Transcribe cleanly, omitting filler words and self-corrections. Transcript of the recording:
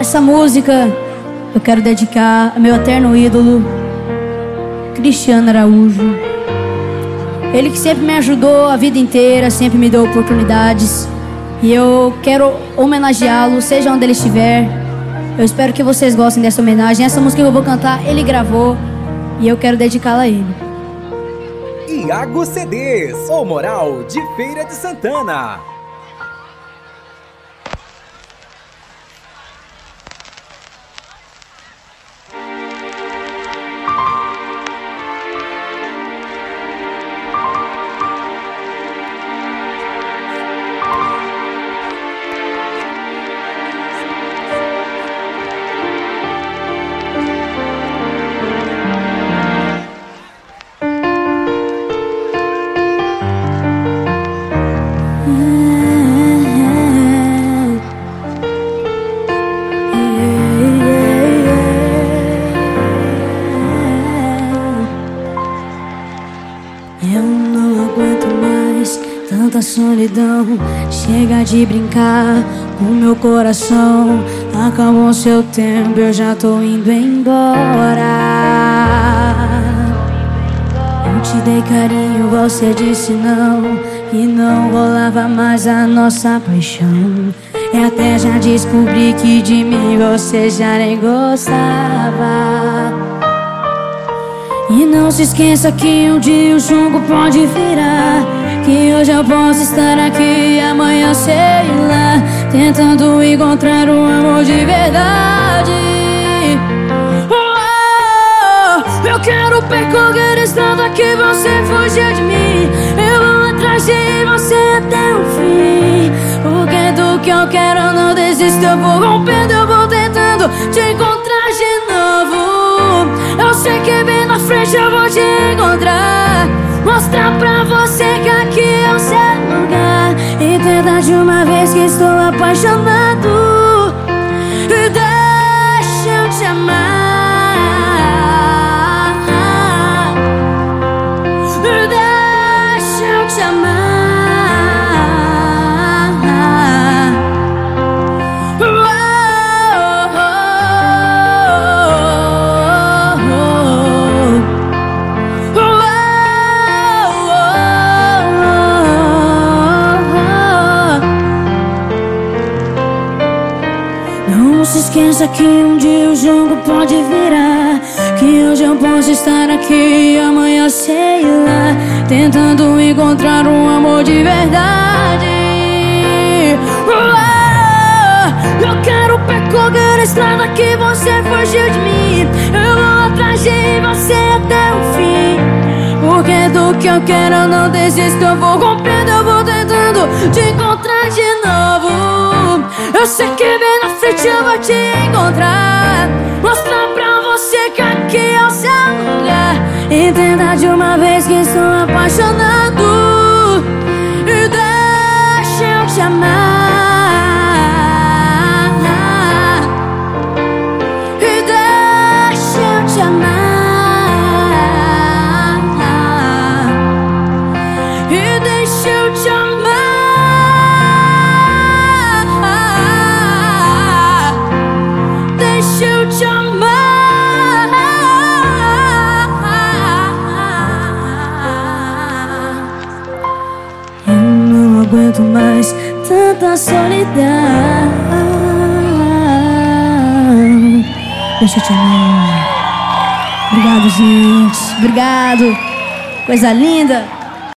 Essa música eu quero dedicar ao meu eterno ídolo, Cristiano Araújo. Ele que sempre me ajudou a vida inteira, sempre me deu oportunidades. E eu quero homenageá-lo, seja onde ele estiver. Eu espero que vocês gostem dessa homenagem. Essa música que eu vou cantar, ele gravou e eu quero dedicá-la a ele. Iago CDs, o Moral de Feira de Santana. Eu não aguento mais tanta solidão. Chega de brincar com meu coração. Acabou seu tempo, eu já tô indo embora. Eu te dei carinho, você disse não, que não rolava mais a nossa paixão. E até já descobri que de mim você já nem gostava. E não se esqueça que um dia o jogo pode virar, que hoje eu posso estar aqui e amanhã sei lá, tentando encontrar um amor de verdade. Eu quero percorrer estrada que você fugiu de mim. Eu vou atrás de você até o fim, porque do que eu quero eu não desisto. Eu vou rompendo, eu vou tentando te encontrar de novo. Eu sei que bem na frente eu vou te encontrar, mostrar pra você que aqui é o seu lugar. Entenda de uma vez que estou apaixonado, e deixa eu te amar. Não se esqueça que um dia o jogo pode virar, que hoje eu posso estar aqui e amanhã sei lá, tentando encontrar um amor de verdade. Eu quero percorrer a estrada que você fugiu de mim. Eu vou atrás de você até o fim, porque do que eu quero eu não desisto. Eu vou rompendo, eu vou tentando te encontrar de novo. Eu sei que bem na frente eu vou te encontrar, mostrar pra você que aqui é o seu lugar. Entenda de uma vez que estou apaixonado, e deixa eu te amar, e deixa eu te amar, e deixa eu te amar. Não aguento mais tanta solidão. Deixa eu te amar. Obrigado, gente. Obrigado. Coisa linda.